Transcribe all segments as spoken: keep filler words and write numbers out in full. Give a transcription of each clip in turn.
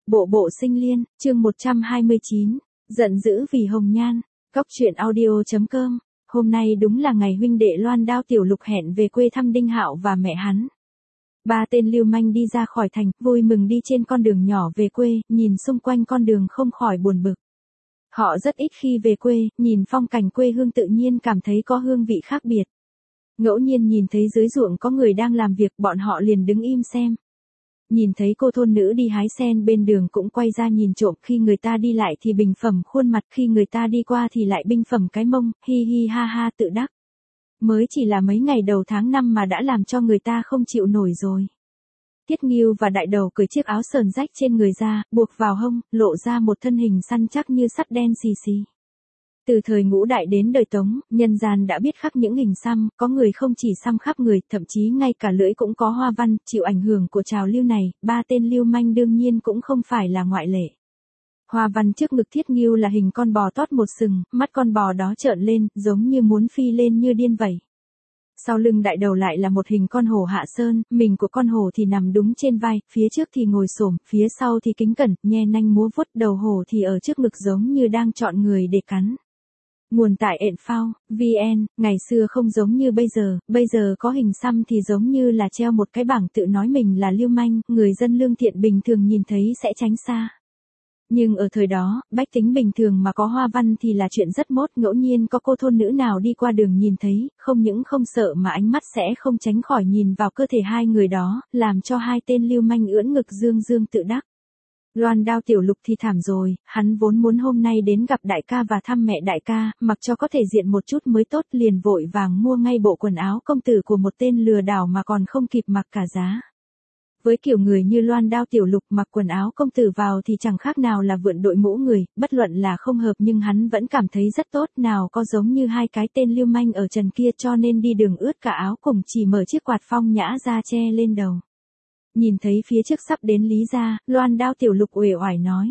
Bộ bộ sinh liên, chương một trăm hai mươi chín, giận dữ vì hồng nhan, Cóc truyện audio.com, hôm nay đúng là ngày huynh đệ Loan Đao Tiểu Lục hẹn về quê thăm Đinh Hạo và mẹ hắn. Ba tên lưu manh đi ra khỏi thành, vui mừng đi trên con đường nhỏ về quê, nhìn xung quanh con đường không khỏi buồn bực. Họ rất ít khi về quê, nhìn phong cảnh quê hương tự nhiên cảm thấy có hương vị khác biệt. Ngẫu nhiên nhìn thấy dưới ruộng có người đang làm việc, bọn họ liền đứng im xem. Nhìn thấy cô thôn nữ đi hái sen bên đường cũng quay ra nhìn trộm, khi người ta đi lại thì bình phẩm khuôn mặt, khi người ta đi qua thì lại binh phẩm cái mông, hi hi ha ha tự đắc. Mới chỉ là mấy ngày đầu tháng năm mà đã làm cho người ta không chịu nổi rồi. Tiết Nghiêu và Đại Đầu cởi chiếc áo sờn rách trên người ra, buộc vào hông, lộ ra một thân hình săn chắc như sắt đen xì xì. Từ thời Ngũ Đại đến đời Tống, nhân gian đã biết khắc những hình xăm, có người không chỉ xăm khắp người, thậm chí ngay cả lưỡi cũng có hoa văn, chịu ảnh hưởng của trào lưu này, ba tên lưu manh đương nhiên cũng không phải là ngoại lệ. Hoa văn trước ngực Thiết Nghiêu là hình con bò tót một sừng, mắt con bò đó trợn lên, giống như muốn phi lên như điên vậy. Sau lưng Đại Đầu lại là một hình con hổ hạ sơn, mình của con hổ thì nằm đúng trên vai, phía trước thì ngồi xổm, phía sau thì kính cẩn, nhe nanh múa vuốt, đầu hổ thì ở trước ngực giống như đang chọn người để cắn. Nguồn tại ện phao, vn, ngày xưa không giống như bây giờ, bây giờ có hình xăm thì giống như là treo một cái bảng tự nói mình là lưu manh, người dân lương thiện bình thường nhìn thấy sẽ tránh xa. Nhưng ở thời đó, bách tính bình thường mà có hoa văn thì là chuyện rất mốt, ngẫu nhiên có cô thôn nữ nào đi qua đường nhìn thấy, không những không sợ mà ánh mắt sẽ không tránh khỏi nhìn vào cơ thể hai người đó, làm cho hai tên lưu manh ưỡn ngực dương dương tự đắc. Loan Đao Tiểu Lục thì thảm rồi, hắn vốn muốn hôm nay đến gặp đại ca và thăm mẹ đại ca, mặc cho có thể diện một chút mới tốt, liền vội vàng mua ngay bộ quần áo công tử của một tên lừa đảo mà còn không kịp mặc cả giá. Với kiểu người như Loan Đao Tiểu Lục mặc quần áo công tử vào thì chẳng khác nào là vượn đội mũ người, bất luận là không hợp nhưng hắn vẫn cảm thấy rất tốt, nào có giống như hai cái tên lưu manh ở trần kia, cho nên đi đường ướt cả áo cùng chỉ mở chiếc quạt phong nhã ra che lên đầu. Nhìn thấy phía trước sắp đến Lý gia, Loan Đao Tiểu Lục uể oải nói.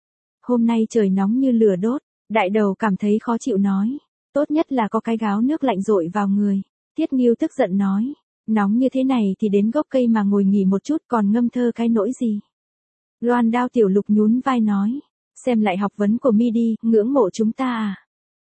Hôm nay trời nóng như lửa đốt, Đại Đầu cảm thấy khó chịu nói. Tốt nhất là có cái gáo nước lạnh dội vào người. Tiết Nghiêu tức giận nói. Nóng như thế này thì đến gốc cây mà ngồi nghỉ một chút, còn ngâm thơ cái nỗi gì. Loan Đao Tiểu Lục nhún vai nói. Xem lại học vấn của mi đi, ngưỡng mộ chúng ta à.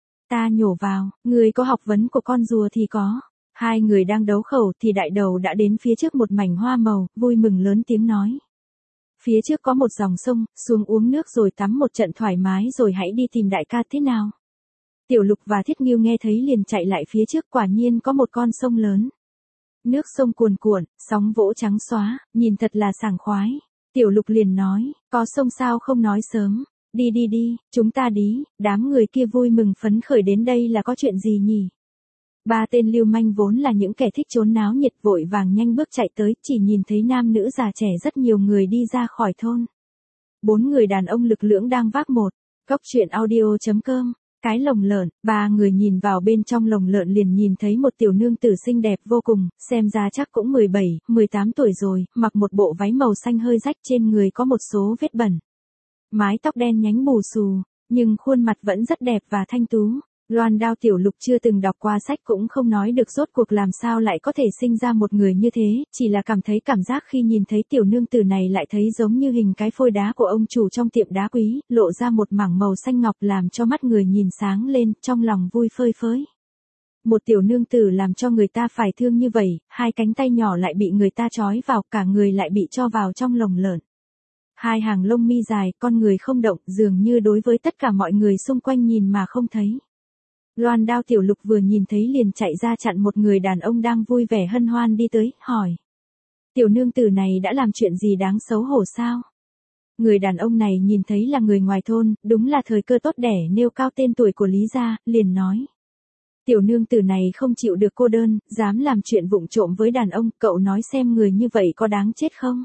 Ta nhổ vào, người có học vấn của con rùa thì có. Hai người đang đấu khẩu thì Đại Đầu đã đến phía trước một mảnh hoa màu, vui mừng lớn tiếng nói. Phía trước có một dòng sông, xuống uống nước rồi tắm một trận thoải mái rồi hãy đi tìm đại ca thế nào. Tiểu Lục và Thiết Nghiêu nghe thấy liền chạy lại phía trước, quả nhiên có một con sông lớn. Nước sông cuồn cuộn, sóng vỗ trắng xóa, nhìn thật là sảng khoái. Tiểu Lục liền nói, có sông sao không nói sớm, đi đi đi, chúng ta đi, đám người kia vui mừng phấn khởi đến đây là có chuyện gì nhỉ? Ba tên lưu manh vốn là những kẻ thích trốn náo nhiệt vội vàng nhanh bước chạy tới, chỉ nhìn thấy nam nữ già trẻ rất nhiều người đi ra khỏi thôn. Bốn người đàn ông lực lưỡng đang vác một, Cóc truyện audio.com, cái lồng lợn, ba người nhìn vào bên trong lồng lợn liền nhìn thấy một tiểu nương tử xinh đẹp vô cùng, xem ra chắc cũng mười bảy, mười tám tuổi rồi, mặc một bộ váy màu xanh hơi rách, trên người có một số vết bẩn. Mái tóc đen nhánh bù xù, nhưng khuôn mặt vẫn rất đẹp và thanh tú. Loan Đao Tiểu Lục chưa từng đọc qua sách cũng không nói được rốt cuộc làm sao lại có thể sinh ra một người như thế, chỉ là cảm thấy cảm giác khi nhìn thấy tiểu nương tử này lại thấy giống như hình cái phôi đá của ông chủ trong tiệm đá quý, lộ ra một mảng màu xanh ngọc làm cho mắt người nhìn sáng lên, trong lòng vui phơi phới. Một tiểu nương tử làm cho người ta phải thương như vậy, hai cánh tay nhỏ lại bị người ta trói vào, cả người lại bị cho vào trong lồng lợn. Hai hàng lông mi dài, con người không động, dường như đối với tất cả mọi người xung quanh nhìn mà không thấy. Loan Đao Tiểu Lục vừa nhìn thấy liền chạy ra chặn một người đàn ông đang vui vẻ hân hoan đi tới, hỏi. Tiểu nương tử này đã làm chuyện gì đáng xấu hổ sao? Người đàn ông này nhìn thấy là người ngoài thôn, đúng là thời cơ tốt để nêu cao tên tuổi của Lý gia, liền nói. Tiểu nương tử này không chịu được cô đơn, dám làm chuyện vụng trộm với đàn ông, cậu nói xem người như vậy có đáng chết không?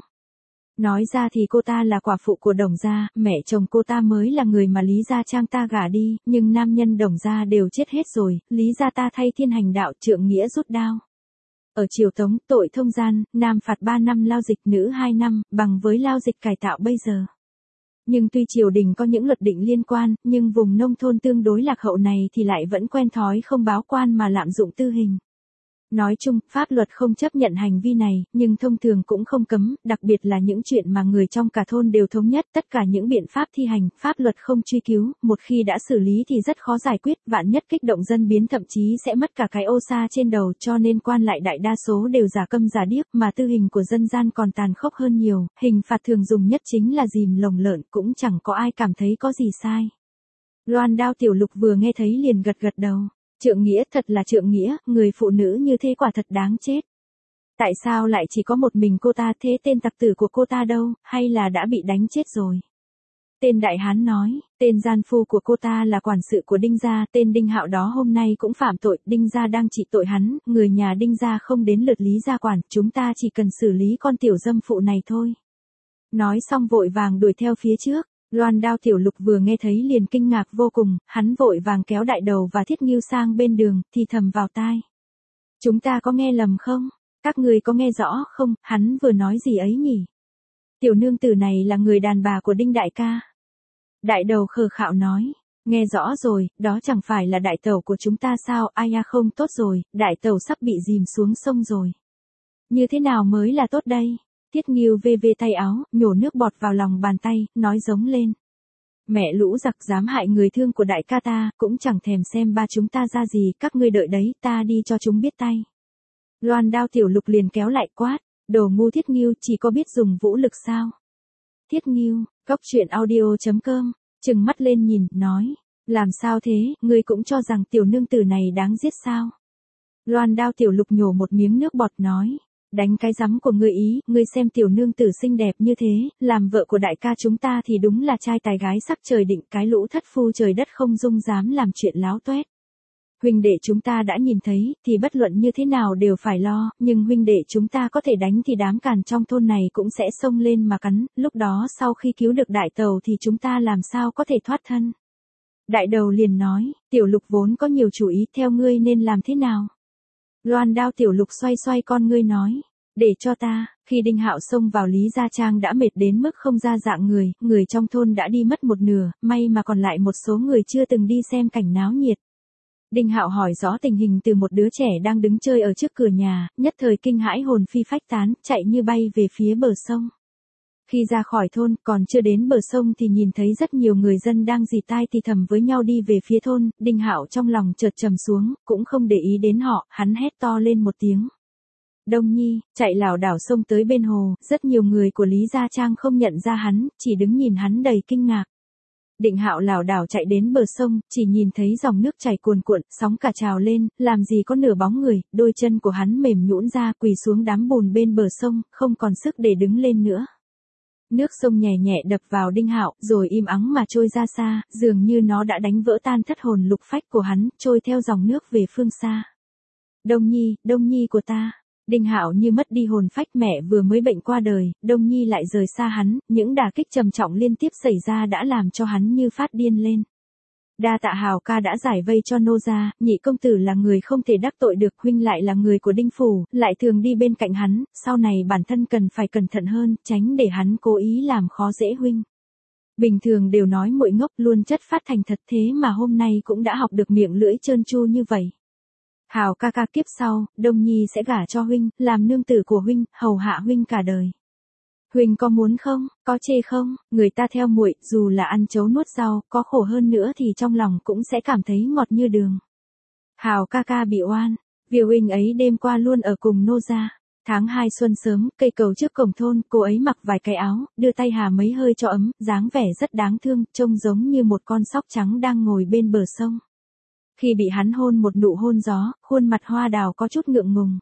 Nói ra thì cô ta là quả phụ của Đồng gia, mẹ chồng cô ta mới là người mà Lý gia trang ta gả đi, nhưng nam nhân Đồng gia đều chết hết rồi, Lý gia ta thay thiên hành đạo, trượng nghĩa rút đao. Ở triều Tống, tội thông gian, nam phạt ba năm lao dịch, nữ hai năm, bằng với lao dịch cải tạo bây giờ. Nhưng tuy triều đình có những luật định liên quan, nhưng vùng nông thôn tương đối lạc hậu này thì lại vẫn quen thói không báo quan mà lạm dụng tư hình. Nói chung, pháp luật không chấp nhận hành vi này, nhưng thông thường cũng không cấm, đặc biệt là những chuyện mà người trong cả thôn đều thống nhất, tất cả những biện pháp thi hành, pháp luật không truy cứu, một khi đã xử lý thì rất khó giải quyết, vạn nhất kích động dân biến thậm chí sẽ mất cả cái ô sa trên đầu, cho nên quan lại đại đa số đều giả câm giả điếc, mà tư hình của dân gian còn tàn khốc hơn nhiều, hình phạt thường dùng nhất chính là dìm lồng lợn, cũng chẳng có ai cảm thấy có gì sai. Loan Đao Tiểu Lục vừa nghe thấy liền gật gật đầu. Trượng nghĩa, thật là trượng nghĩa, người phụ nữ như thế quả thật đáng chết. Tại sao lại chỉ có một mình cô ta, thế tên tặc tử của cô ta đâu, hay là đã bị đánh chết rồi? Tên đại hán nói, tên gian phu của cô ta là quản sự của Đinh gia, tên Đinh Hạo đó hôm nay cũng phạm tội, Đinh gia đang trị tội hắn, người nhà Đinh gia không đến lượt lý gia quản, chúng ta chỉ cần xử lý con tiểu dâm phụ này thôi. Nói xong vội vàng đuổi theo phía trước. Loan Đao Tiểu Lục vừa nghe thấy liền kinh ngạc vô cùng, hắn vội vàng kéo Đại Đầu và Thiết Ngưu sang bên đường, thì thầm vào tai. Chúng ta có nghe lầm không? Các người có nghe rõ không, hắn vừa nói gì ấy nhỉ? Tiểu nương tử này là người đàn bà của Đinh đại ca. Đại Đầu khờ khạo nói, nghe rõ rồi, đó chẳng phải là đại tẩu của chúng ta sao, ai à không tốt rồi, đại tẩu sắp bị dìm xuống sông rồi. Như thế nào mới là tốt đây? Thiết Ngưu vê vê tay áo, nhổ nước bọt vào lòng bàn tay, nói giống lên. Mẹ lũ giặc dám hại người thương của đại ca ta, cũng chẳng thèm xem ba chúng ta ra gì, các ngươi đợi đấy, ta đi cho chúng biết tay. Loan Đao Tiểu Lục liền kéo lại quát, đồ ngu Thiết Ngưu, chỉ có biết dùng vũ lực sao? Thiết Ngưu, Cóc Truyện Audio chấm com, trừng mắt lên nhìn, nói, làm sao thế, ngươi cũng cho rằng tiểu nương tử này đáng giết sao? Loan Đao Tiểu Lục nhổ một miếng nước bọt nói. Đánh cái rắm của ngươi ý, ngươi xem tiểu nương tử xinh đẹp như thế, làm vợ của đại ca chúng ta thì đúng là trai tài gái sắc trời định, cái lũ thất phu trời đất không dung dám làm chuyện láo toét. Huynh đệ chúng ta đã nhìn thấy, thì bất luận như thế nào đều phải lo, nhưng huynh đệ chúng ta có thể đánh thì đám càn trong thôn này cũng sẽ xông lên mà cắn, lúc đó sau khi cứu được đại tàu thì chúng ta làm sao có thể thoát thân. Đại Đầu liền nói, Tiểu Lục vốn có nhiều chủ ý, theo ngươi nên làm thế nào? Loan Đao Tiểu Lục xoay xoay con ngươi nói, để cho ta, khi Đinh Hạo xông vào Lý Gia Trang đã mệt đến mức không ra dạng người, người trong thôn đã đi mất một nửa, may mà còn lại một số người chưa từng đi xem cảnh náo nhiệt. Đinh Hạo hỏi rõ tình hình từ một đứa trẻ đang đứng chơi ở trước cửa nhà, nhất thời kinh hãi hồn phi phách tán, chạy như bay về phía bờ sông. Khi ra khỏi thôn, còn chưa đến bờ sông thì nhìn thấy rất nhiều người dân đang rì tai thì thầm với nhau đi về phía thôn, Đinh Hạo trong lòng chợt trầm xuống, cũng không để ý đến họ, hắn hét to lên một tiếng. Đông Nhi, chạy lảo đảo xông tới bên hồ, rất nhiều người của Lý Gia Trang không nhận ra hắn, chỉ đứng nhìn hắn đầy kinh ngạc. Định Hạo lảo đảo chạy đến bờ sông, chỉ nhìn thấy dòng nước chảy cuồn cuộn, sóng cả trào lên, làm gì có nửa bóng người, đôi chân của hắn mềm nhũn ra, quỳ xuống đám bùn bên bờ sông, không còn sức để đứng lên nữa. Nước sông nhẹ nhẹ đập vào Đinh Hạo, rồi im ắng mà trôi ra xa, dường như nó đã đánh vỡ tan thất hồn lục phách của hắn, trôi theo dòng nước về phương xa. Đông Nhi, Đông Nhi của ta. Đinh Hạo như mất đi hồn phách, mẹ vừa mới bệnh qua đời, Đông Nhi lại rời xa hắn, những đả kích trầm trọng liên tiếp xảy ra đã làm cho hắn như phát điên lên. Đa tạ Hào ca đã giải vây cho nô gia, nhị công tử là người không thể đắc tội được, huynh lại là người của Đinh phủ, lại thường đi bên cạnh hắn, sau này bản thân cần phải cẩn thận hơn, tránh để hắn cố ý làm khó dễ huynh. Bình thường đều nói muội ngốc, luôn chất phát thành thật, thế mà hôm nay cũng đã học được miệng lưỡi trơn tru như vậy. Hào ca ca, kiếp sau, Đông Nhi sẽ gả cho huynh, làm nương tử của huynh, hầu hạ huynh cả đời. Huynh có muốn không, có chê không, người ta theo muội, dù là ăn chấu nuốt rau, có khổ hơn nữa thì trong lòng cũng sẽ cảm thấy ngọt như đường. Hào ca ca bị oan, vì huynh ấy đêm qua luôn ở cùng nô gia. Tháng hai xuân sớm, cây cầu trước cổng thôn, cô ấy mặc vài cái áo, đưa tay hà mấy hơi cho ấm, dáng vẻ rất đáng thương, trông giống như một con sóc trắng đang ngồi bên bờ sông. Khi bị hắn hôn một nụ hôn gió, khuôn mặt hoa đào có chút ngượng ngùng.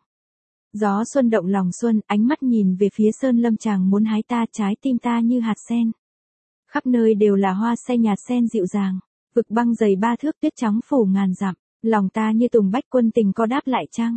Gió xuân động lòng xuân, ánh mắt nhìn về phía sơn lâm chàng muốn hái ta, trái tim ta như hạt sen. Khắp nơi đều là hoa say nhạt sen dịu dàng, vực băng dày ba thước, tuyết trắng phủ ngàn dặm, lòng ta như tùng bách quân tình có đáp lại chăng.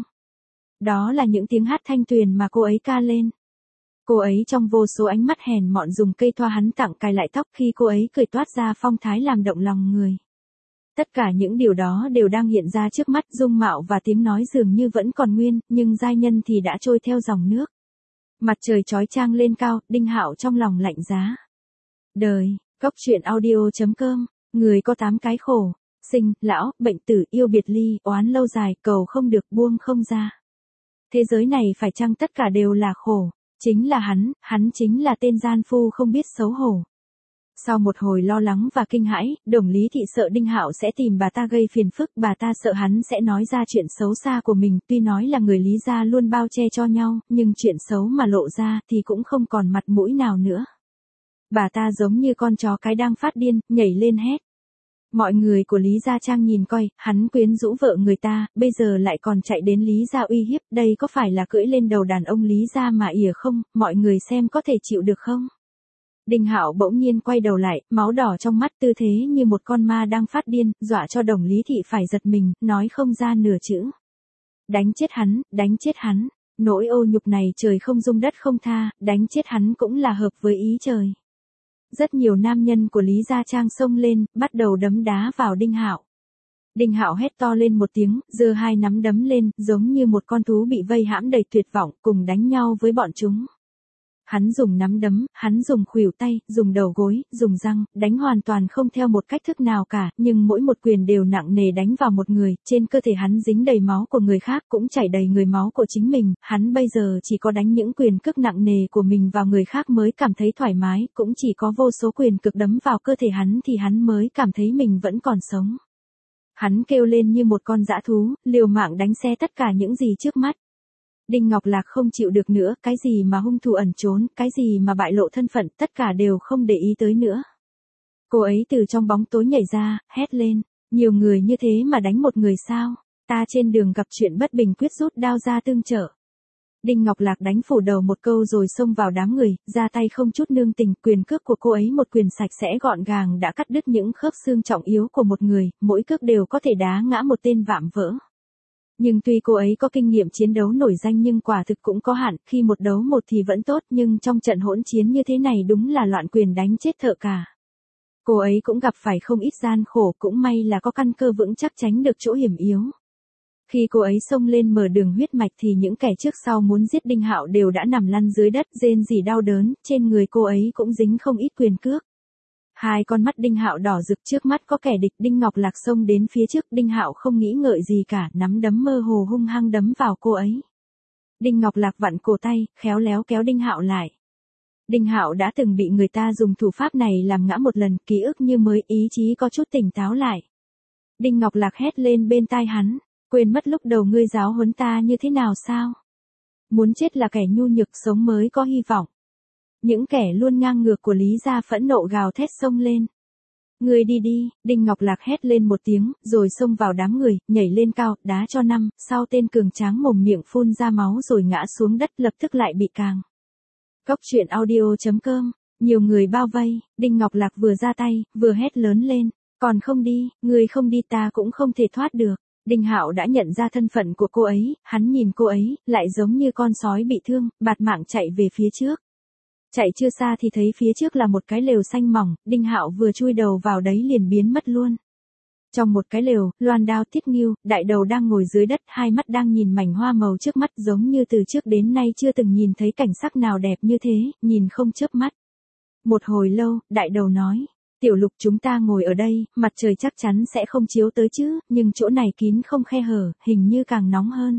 Đó là những tiếng hát thanh tuyền mà cô ấy ca lên. Cô ấy trong vô số ánh mắt hèn mọn dùng cây thoa hắn tặng cài lại tóc, khi cô ấy cười toát ra phong thái làm động lòng người. Tất cả những điều đó đều đang hiện ra trước mắt, dung mạo và tiếng nói dường như vẫn còn nguyên, nhưng giai nhân thì đã trôi theo dòng nước. Mặt trời chói chang lên cao, Đinh Hạo trong lòng lạnh giá. Đời, Cóc Truyện Audio chấm com, người có tám cái khổ, sinh, lão, bệnh tử, yêu biệt ly, oán lâu dài, cầu không được buông không ra. Thế giới này phải chăng tất cả đều là khổ? Chính là hắn, hắn chính là tên gian phu không biết xấu hổ. Sau một hồi lo lắng và kinh hãi, Đồng Lý Thị sợ Đinh Hạo sẽ tìm bà ta gây phiền phức, bà ta sợ hắn sẽ nói ra chuyện xấu xa của mình, tuy nói là người Lý gia luôn bao che cho nhau, nhưng chuyện xấu mà lộ ra thì cũng không còn mặt mũi nào nữa. Bà ta giống như con chó cái đang phát điên, nhảy lên hét. Mọi người của Lý Gia Trang nhìn coi, hắn quyến rũ vợ người ta, bây giờ lại còn chạy đến Lý Gia uy hiếp, đây có phải là cưỡi lên đầu đàn ông Lý Gia mà ỉa không, mọi người xem có thể chịu được không? Đinh Hạo bỗng nhiên quay đầu lại, máu đỏ trong mắt, tư thế như một con ma đang phát điên, dọa cho Đồng Lý Thị phải giật mình, nói không ra nửa chữ. Đánh chết hắn, đánh chết hắn, nỗi ô nhục này trời không dung đất không tha, đánh chết hắn cũng là hợp với ý trời. Rất nhiều nam nhân của Lý Gia Trang xông lên, bắt đầu đấm đá vào Đinh Hạo. Đinh Hạo hét to lên một tiếng, giơ hai nắm đấm lên, giống như một con thú bị vây hãm đầy tuyệt vọng, cùng đánh nhau với bọn chúng. Hắn dùng nắm đấm, hắn dùng khuỷu tay, dùng đầu gối, dùng răng, đánh hoàn toàn không theo một cách thức nào cả, nhưng mỗi một quyền đều nặng nề đánh vào một người, trên cơ thể hắn dính đầy máu của người khác, cũng chảy đầy người máu của chính mình, hắn bây giờ chỉ có đánh những quyền cước nặng nề của mình vào người khác mới cảm thấy thoải mái, cũng chỉ có vô số quyền cực đấm vào cơ thể hắn thì hắn mới cảm thấy mình vẫn còn sống. Hắn kêu lên như một con dã thú, liều mạng đánh xe tất cả những gì trước mắt. Đinh Ngọc Lạc không chịu được nữa, cái gì mà hung thủ ẩn trốn, cái gì mà bại lộ thân phận, tất cả đều không để ý tới nữa. Cô ấy từ trong bóng tối nhảy ra, hét lên, nhiều người như thế mà đánh một người sao, ta trên đường gặp chuyện bất bình quyết rút đao ra tương trợ. Đinh Ngọc Lạc đánh phủ đầu một câu rồi xông vào đám người, ra tay không chút nương tình, quyền cước của cô ấy một quyền sạch sẽ gọn gàng đã cắt đứt những khớp xương trọng yếu của một người, mỗi cước đều có thể đá ngã một tên vạm vỡ. Nhưng tuy cô ấy có kinh nghiệm chiến đấu nổi danh nhưng quả thực cũng có hạn, khi một đấu một thì vẫn tốt nhưng trong trận hỗn chiến như thế này đúng là loạn quyền đánh chết thợ cả. Cô ấy cũng gặp phải không ít gian khổ, cũng may là có căn cơ vững chắc tránh được chỗ hiểm yếu. Khi cô ấy xông lên mở đường huyết mạch thì những kẻ trước sau muốn giết Đinh Hạo đều đã nằm lăn dưới đất rên rỉ đau đớn, trên người cô ấy cũng dính không ít quyền cước. Hai con mắt Đinh Hạo đỏ rực, trước mắt có kẻ địch. Đinh Ngọc Lạc xông đến phía trước, Đinh Hạo không nghĩ ngợi gì cả, nắm đấm mơ hồ hung hăng đấm vào cô ấy. Đinh Ngọc Lạc vặn cổ tay, khéo léo kéo Đinh Hạo lại. Đinh Hạo đã từng bị người ta dùng thủ pháp này làm ngã một lần, ký ức như mới, ý chí có chút tỉnh táo lại. Đinh Ngọc Lạc hét lên bên tai hắn, quên mất lúc đầu ngươi giáo huấn ta như thế nào sao? Muốn chết là kẻ nhu nhược, sống mới có hy vọng. Những kẻ luôn ngang ngược của Lý Gia phẫn nộ gào thét xông lên. Ngươi đi đi, Đinh Ngọc Lạc hét lên một tiếng, rồi xông vào đám người, nhảy lên cao, đá cho năm, sau tên cường tráng mồm miệng phun ra máu rồi ngã xuống đất, lập tức lại bị càng. Cốc truyện audio chấm com, nhiều người bao vây, Đinh Ngọc Lạc vừa ra tay, vừa hét lớn lên, còn không đi, ngươi không đi ta cũng không thể thoát được. Đinh Hạo đã nhận ra thân phận của cô ấy, hắn nhìn cô ấy, lại giống như con sói bị thương, bạt mạng chạy về phía trước. Chạy chưa xa thì thấy phía trước là một cái lều xanh mỏng, Đinh Hạo vừa chui đầu vào đấy liền biến mất luôn. Trong một cái lều, Loan Đao, Tiết Nghiêu, Đại Đầu đang ngồi dưới đất, hai mắt đang nhìn mảnh hoa màu trước mắt, giống như từ trước đến nay chưa từng nhìn thấy cảnh sắc nào đẹp như thế, nhìn không chớp mắt. Một hồi lâu, Đại Đầu nói, Tiểu Lục, chúng ta ngồi ở đây, mặt trời chắc chắn sẽ không chiếu tới chứ, nhưng chỗ này kín không khe hở, hình như càng nóng hơn.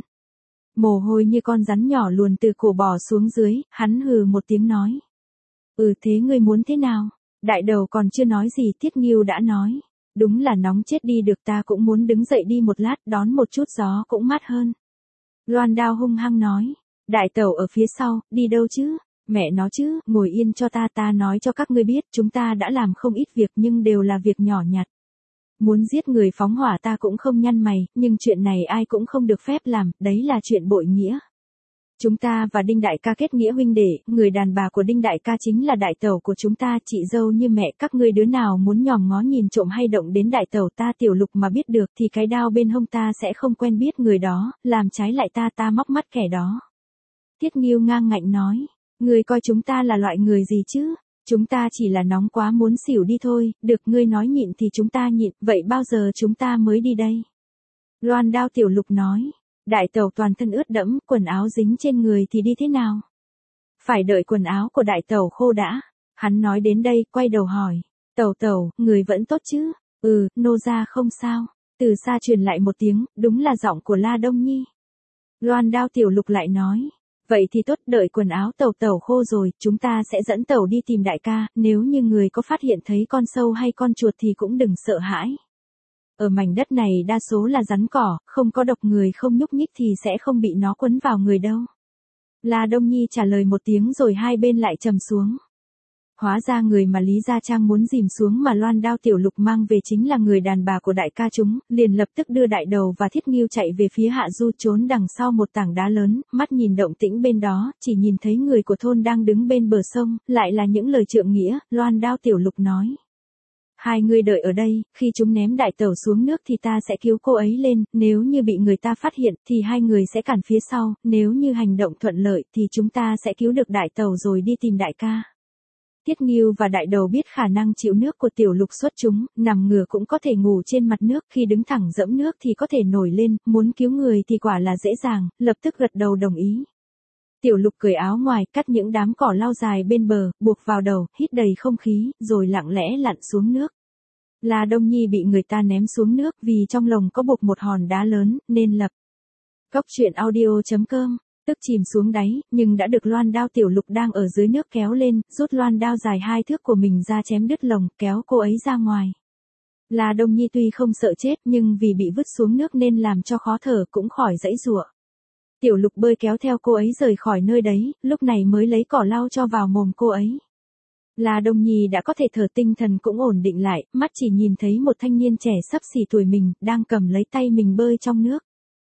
Mồ hôi như con rắn nhỏ luồn từ cổ bò xuống dưới, hắn hừ một tiếng nói. Ừ, thế ngươi muốn thế nào? Đại Đầu còn chưa nói gì, Tiết Nghiêu đã nói. Đúng là nóng chết đi được, ta cũng muốn đứng dậy đi một lát, đón một chút gió cũng mát hơn. Loan Đao hung hăng nói. Đại Tẩu ở phía sau, đi đâu chứ? Mẹ nó chứ, ngồi yên cho ta, ta nói cho các ngươi biết, chúng ta đã làm không ít việc nhưng đều là việc nhỏ nhặt. Muốn giết người phóng hỏa ta cũng không nhăn mày, nhưng chuyện này ai cũng không được phép làm, đấy là chuyện bội nghĩa. Chúng ta và Đinh Đại ca kết nghĩa huynh đệ, người đàn bà của Đinh Đại ca chính là Đại Tẩu của chúng ta, chị dâu như mẹ, các ngươi đứa nào muốn nhòm ngó nhìn trộm hay động đến Đại Tẩu ta Tiểu Lục mà biết được thì cái đao bên hông ta sẽ không quen biết người đó, làm trái lại ta ta móc mắt kẻ đó. Tiết Nghiêu ngang ngạnh nói, ngươi coi chúng ta là loại người gì chứ? Chúng ta chỉ là nóng quá muốn xỉu đi thôi, được ngươi nói nhịn thì chúng ta nhịn, vậy bao giờ chúng ta mới đi đây? Loan Đao Tiểu Lục nói, Đại Tẩu toàn thân ướt đẫm, quần áo dính trên người thì đi thế nào? Phải đợi quần áo của Đại Tẩu khô đã. Hắn nói đến đây, quay đầu hỏi, Tẩu Tẩu, người vẫn tốt chứ? Ừ, nô gia không sao. Từ xa truyền lại một tiếng, đúng là giọng của La Đông Nhi. Loan Đao Tiểu Lục lại nói. Vậy thì tốt, đợi quần áo tẩu tẩu khô rồi, chúng ta sẽ dẫn tẩu đi tìm đại ca, nếu như người có phát hiện thấy con sâu hay con chuột thì cũng đừng sợ hãi. Ở mảnh đất này đa số là rắn cỏ, không có độc, người không nhúc nhích thì sẽ không bị nó quấn vào người đâu. La Đông Nhi trả lời một tiếng rồi hai bên lại trầm xuống. Hóa ra người mà Lý Gia Trang muốn dìm xuống mà Loan Đao Tiểu Lục mang về chính là người đàn bà của đại ca chúng, liền lập tức đưa Đại Đầu và Thiết Ngưu chạy về phía hạ du, trốn đằng sau một tảng đá lớn, mắt nhìn động tĩnh bên đó, chỉ nhìn thấy người của thôn đang đứng bên bờ sông, lại là những lời trượng nghĩa. Loan Đao Tiểu Lục nói. Hai người đợi ở đây, khi chúng ném đại tẩu xuống nước thì ta sẽ cứu cô ấy lên, nếu như bị người ta phát hiện thì hai người sẽ cản phía sau, nếu như hành động thuận lợi thì chúng ta sẽ cứu được đại tẩu rồi đi tìm đại ca. Thiết Ngưu và Đại Đầu biết khả năng chịu nước của Tiểu Lục xuất chúng, nằm ngửa cũng có thể ngủ trên mặt nước, khi đứng thẳng dẫm nước thì có thể nổi lên, muốn cứu người thì quả là dễ dàng, lập tức gật đầu đồng ý. Tiểu Lục cởi áo ngoài, cắt những đám cỏ lau dài bên bờ, buộc vào đầu, hít đầy không khí, rồi lặng lẽ lặn xuống nước. La Đông Nhi bị người ta ném xuống nước vì trong lồng có buộc một hòn đá lớn, nên lập. Cốc truyện audio chấm com tức chìm xuống đáy, nhưng đã được Loan Đao Tiểu Lục đang ở dưới nước kéo lên, rút loan đao dài hai thước của mình ra chém đứt lồng, kéo cô ấy ra ngoài. La Đông Nhi tuy không sợ chết nhưng vì bị vứt xuống nước nên làm cho khó thở cũng khỏi giãy giụa. Tiểu Lục bơi kéo theo cô ấy rời khỏi nơi đấy, lúc này mới lấy cỏ lau cho vào mồm cô ấy. La Đông Nhi đã có thể thở, tinh thần cũng ổn định lại, mắt chỉ nhìn thấy một thanh niên trẻ xấp xỉ tuổi mình, đang cầm lấy tay mình bơi trong nước.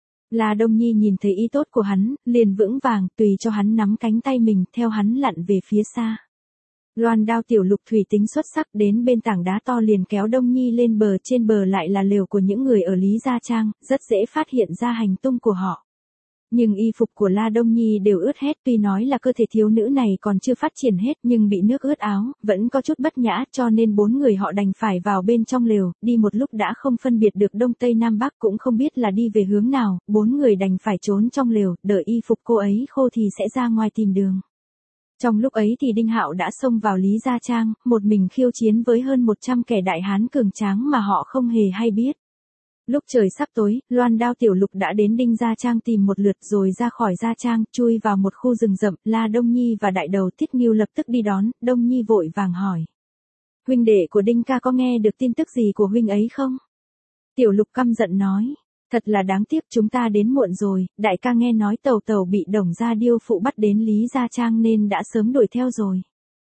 La Đông Nhi nhìn thấy ý tốt của hắn, liền vững vàng, tùy cho hắn nắm cánh tay mình, theo hắn lặn về phía xa. Loan Đao Tiểu Lục thủy tính xuất sắc, đến bên tảng đá to liền kéo Đông Nhi lên bờ, trên bờ lại là lều của những người ở Lý Gia Trang, rất dễ phát hiện ra hành tung của họ. Nhưng y phục của La Đông Nhi đều ướt hết, tuy nói là cơ thể thiếu nữ này còn chưa phát triển hết nhưng bị nước ướt áo, vẫn có chút bất nhã, cho nên bốn người họ đành phải vào bên trong lều, đi một lúc đã không phân biệt được đông tây nam bắc, cũng không biết là đi về hướng nào, bốn người đành phải trốn trong lều, đợi y phục cô ấy khô thì sẽ ra ngoài tìm đường. Trong lúc ấy thì Đinh Hạo đã xông vào Lý Gia Trang, một mình khiêu chiến với hơn một trăm kẻ đại hán cường tráng mà họ không hề hay biết. Lúc trời sắp tối, Loan Đao Tiểu Lục đã đến Đinh Gia Trang tìm một lượt rồi ra khỏi Gia Trang, chui vào một khu rừng rậm. La Đông Nhi và Đại Đầu Thiết Ngưu lập tức đi đón. Đông Nhi vội vàng hỏi. Huynh đệ của Đinh ca có nghe được tin tức gì của huynh ấy không? Tiểu Lục căm giận nói. Thật là đáng tiếc, chúng ta đến muộn rồi, đại ca nghe nói Tẩu Tẩu bị Đồng Gia Điêu phụ bắt đến Lý Gia Trang nên đã sớm đuổi theo rồi.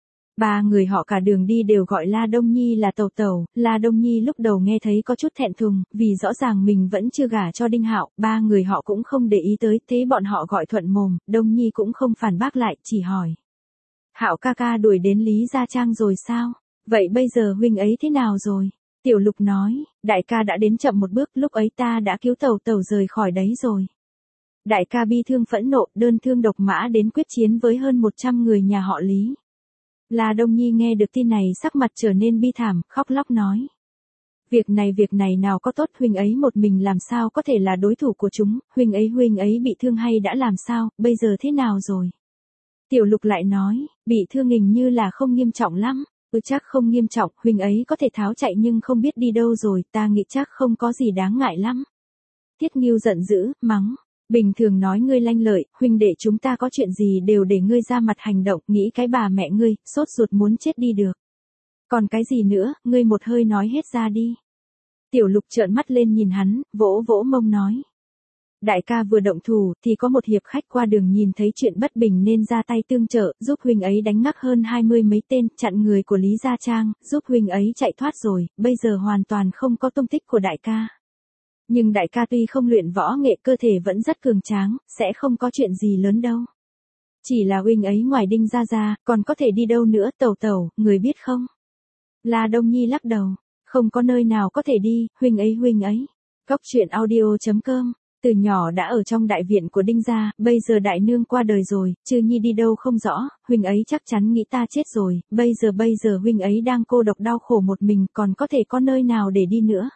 Ba người họ cả đường đi đều gọi La Đông Nhi là Tẩu Tẩu. La Đông Nhi lúc đầu nghe thấy có chút thẹn thùng, vì rõ ràng mình vẫn chưa gả cho Đinh Hạo, ba người họ cũng không để ý tới, thế bọn họ gọi thuận mồm, Đông Nhi cũng không phản bác lại, chỉ hỏi. Hạo ca ca đuổi đến Lý Gia Trang rồi sao? Vậy bây giờ huynh ấy thế nào rồi? Tiểu Lục nói, đại ca đã đến chậm một bước, lúc ấy ta đã cứu Tẩu Tẩu rời khỏi đấy rồi. Đại ca bi thương phẫn nộ, đơn thương độc mã đến quyết chiến với hơn một trăm người nhà họ Lý. La Đông Nhi nghe được tin này sắc mặt trở nên bi thảm, khóc lóc nói. Việc này việc này nào có tốt, huynh ấy một mình làm sao có thể là đối thủ của chúng, huynh ấy huynh ấy bị thương hay đã làm sao, bây giờ thế nào rồi? Tiểu Lục lại nói, bị thương hình như là không nghiêm trọng lắm, ừ chắc không nghiêm trọng, huynh ấy có thể tháo chạy nhưng không biết đi đâu rồi, ta nghĩ chắc không có gì đáng ngại lắm. Thiết Ngưu giận dữ, mắng. Bình thường nói ngươi lanh lợi, huynh đệ chúng ta có chuyện gì đều để ngươi ra mặt hành động, nghĩ cái bà mẹ ngươi, sốt ruột muốn chết đi được. Còn cái gì nữa, ngươi một hơi nói hết ra đi. Tiểu Lục trợn mắt lên nhìn hắn, vỗ vỗ mông nói. Đại ca vừa động thủ, thì có một hiệp khách qua đường nhìn thấy chuyện bất bình nên ra tay tương trợ, giúp huynh ấy đánh ngắc hơn hai mươi mấy tên, chặn người của Lý Gia Trang, giúp huynh ấy chạy thoát rồi, bây giờ hoàn toàn không có tung tích của đại ca. Nhưng đại ca tuy không luyện võ nghệ, cơ thể vẫn rất cường tráng, sẽ không có chuyện gì lớn đâu. Chỉ là huynh ấy ngoài Đinh Gia ra, còn có thể đi đâu nữa, Tẩu Tẩu, người biết không? La Đông Nhi lắc đầu, không có nơi nào có thể đi, huynh ấy huynh ấy. Cốc truyện audio chấm com, từ nhỏ đã ở trong đại viện của Đinh Gia, bây giờ đại nương qua đời rồi, Chư Nhi đi đâu không rõ, huynh ấy chắc chắn nghĩ ta chết rồi, bây giờ bây giờ huynh ấy đang cô độc đau khổ một mình, còn có thể có nơi nào để đi nữa.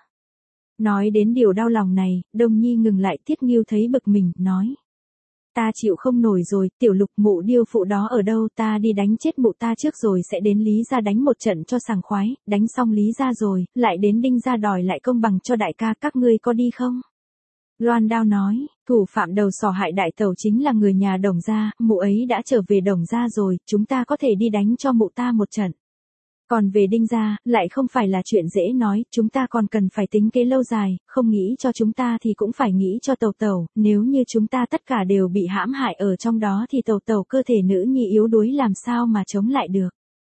Nói đến điều đau lòng này, Đông Nhi ngừng lại, Thiết Ngưu thấy bực mình, nói. Ta chịu không nổi rồi, Tiểu Lục mụ điêu phụ đó ở đâu, ta đi đánh chết mụ ta trước rồi sẽ đến Lý Gia đánh một trận cho sảng khoái, đánh xong Lý Gia rồi, lại đến Đinh Gia đòi lại công bằng cho đại ca, các ngươi có đi không? Loan Đao nói, thủ phạm đầu sỏ hại đại tẩu chính là người nhà Đồng gia, mụ ấy đã trở về Đồng gia rồi, chúng ta có thể đi đánh cho mụ ta một trận. Còn về Đinh gia, lại không phải là chuyện dễ nói, chúng ta còn cần phải tính kế lâu dài, không nghĩ cho chúng ta thì cũng phải nghĩ cho tẩu tẩu, nếu như chúng ta tất cả đều bị hãm hại ở trong đó thì tẩu tẩu cơ thể nữ nhi yếu đuối làm sao mà chống lại được.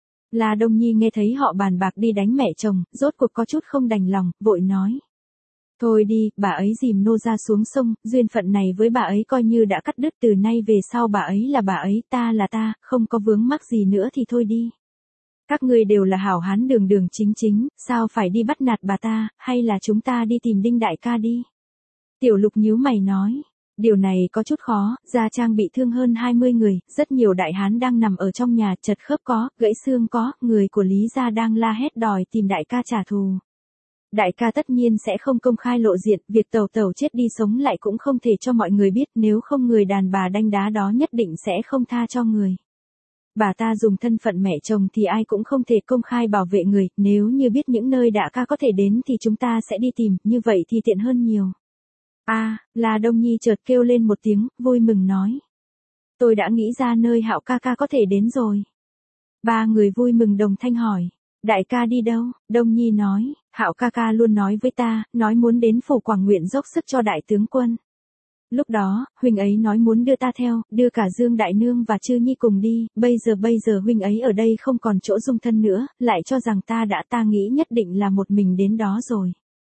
La Đông Nhi nghe thấy họ bàn bạc đi đánh mẹ chồng, rốt cuộc có chút không đành lòng, vội nói. Thôi đi, bà ấy dìm nô ra xuống sông, duyên phận này với bà ấy coi như đã cắt đứt, từ nay về sau bà ấy là bà ấy, ta là ta, không có vướng mắc gì nữa thì thôi đi. Các ngươi đều là hảo hán đường đường chính chính, sao phải đi bắt nạt bà ta, hay là chúng ta đi tìm Đinh đại ca đi. Tiểu Lục nhíu mày nói, điều này có chút khó, Gia Trang bị thương hơn hai mươi người, rất nhiều đại hán đang nằm ở trong nhà, chật khớp có, gãy xương có, người của Lý gia đang la hét đòi tìm đại ca trả thù. Đại ca tất nhiên sẽ không công khai lộ diện, việc tẩu tẩu chết đi sống lại cũng không thể cho mọi người biết, nếu không người đàn bà đanh đá đó nhất định sẽ không tha cho người. Bà ta dùng thân phận mẹ chồng thì ai cũng không thể công khai bảo vệ người, nếu như biết những nơi đại ca có thể đến thì chúng ta sẽ đi tìm, như vậy thì tiện hơn nhiều. A, à, La Đông Nhi chợt kêu lên một tiếng, vui mừng nói. Tôi đã nghĩ ra nơi Hạo ca ca có thể đến rồi. Ba người vui mừng đồng thanh hỏi. Đại ca đi đâu? Đông Nhi nói, Hạo ca ca luôn nói với ta, nói muốn đến phủ Quảng Nguyện dốc sức cho đại tướng quân. Lúc đó, huynh ấy nói muốn đưa ta theo, đưa cả Dương Đại Nương và Trư Nhi cùng đi, bây giờ bây giờ huynh ấy ở đây không còn chỗ dung thân nữa, lại cho rằng ta đã ta nghĩ nhất định là một mình đến đó rồi.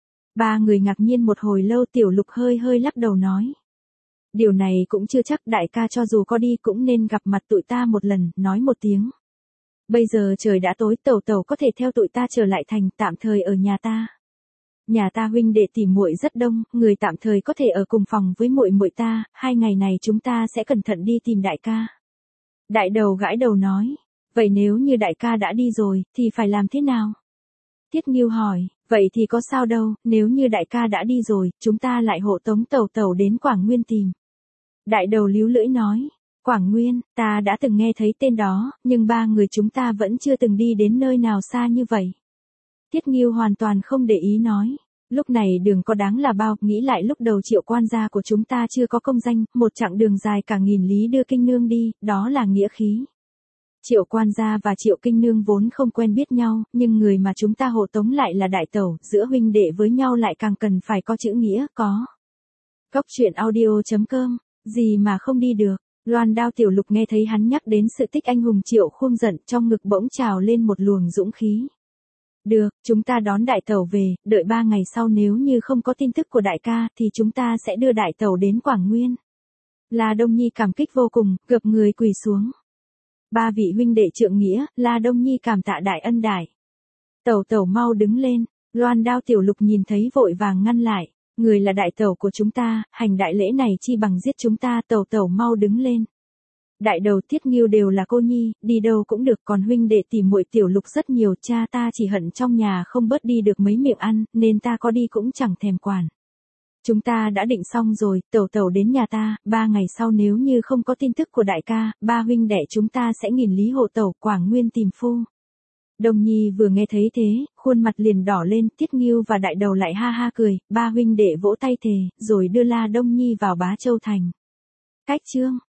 Ba người ngạc nhiên một hồi lâu, Tiểu Lục hơi hơi lắc đầu nói. Điều này cũng chưa chắc, đại ca cho dù có đi cũng nên gặp mặt tụi ta một lần, nói một tiếng. Bây giờ trời đã tối, tẩu tẩu có thể theo tụi ta trở lại thành, tạm thời ở nhà ta. Nhà ta huynh đệ tỉ muội rất đông, người tạm thời có thể ở cùng phòng với muội muội ta, hai ngày này chúng ta sẽ cẩn thận đi tìm đại ca. Đại đầu gãi đầu nói, vậy nếu như đại ca đã đi rồi, thì phải làm thế nào? Tiết Nghiêu hỏi, vậy thì có sao đâu, nếu như đại ca đã đi rồi, chúng ta lại hộ tống tẩu tẩu đến Quảng Nguyên tìm. Đại đầu líu lưỡi nói, Quảng Nguyên, ta đã từng nghe thấy tên đó, nhưng ba người chúng ta vẫn chưa từng đi đến nơi nào xa như vậy. Tiết Nghiêu hoàn toàn không để ý nói, lúc này đường có đáng là bao, nghĩ lại lúc đầu Triệu quan gia của chúng ta chưa có công danh, một chặng đường dài cả nghìn lý đưa Kinh Nương đi, đó là nghĩa khí. Triệu quan gia và Triệu Kinh Nương vốn không quen biết nhau, nhưng người mà chúng ta hộ tống lại là đại tẩu, giữa huynh đệ với nhau lại càng cần phải có chữ nghĩa, có. Cốc truyện audio chấm com, gì mà không đi được. Loan Đao Tiểu Lục nghe thấy hắn nhắc đến sự tích anh hùng Triệu Khuông giận, trong ngực bỗng trào lên một luồng dũng khí. Được, chúng ta đón đại tẩu về, đợi ba ngày sau nếu như không có tin tức của đại ca thì chúng ta sẽ đưa đại tẩu đến Quảng Nguyên. La Đông Nhi cảm kích vô cùng, gập người quỳ xuống. Ba vị huynh đệ trượng nghĩa, La Đông Nhi cảm tạ đại ân đại. Tẩu tẩu mau đứng lên, Loan Đao Tiểu Lục nhìn thấy vội vàng ngăn lại, người là đại tẩu của chúng ta, hành đại lễ này chi bằng giết chúng ta, tẩu tẩu mau đứng lên. Đại đầu Tiết Nghiêu đều là cô nhi, đi đâu cũng được, còn huynh đệ tỉ muội Tiểu Lục rất nhiều, cha ta chỉ hận trong nhà không bớt đi được mấy miệng ăn, nên ta có đi cũng chẳng thèm quản. Chúng ta đã định xong rồi, tẩu tẩu đến nhà ta, ba ngày sau nếu như không có tin tức của đại ca, ba huynh đệ chúng ta sẽ nghìn lý hộ tẩu Quảng Nguyên tìm phu. Đông Nhi vừa nghe thấy thế, khuôn mặt liền đỏ lên, Tiết Nghiêu và đại đầu lại ha ha cười, ba huynh đệ vỗ tay thề, rồi đưa La Đông Nhi vào Bá Châu thành. Cách chương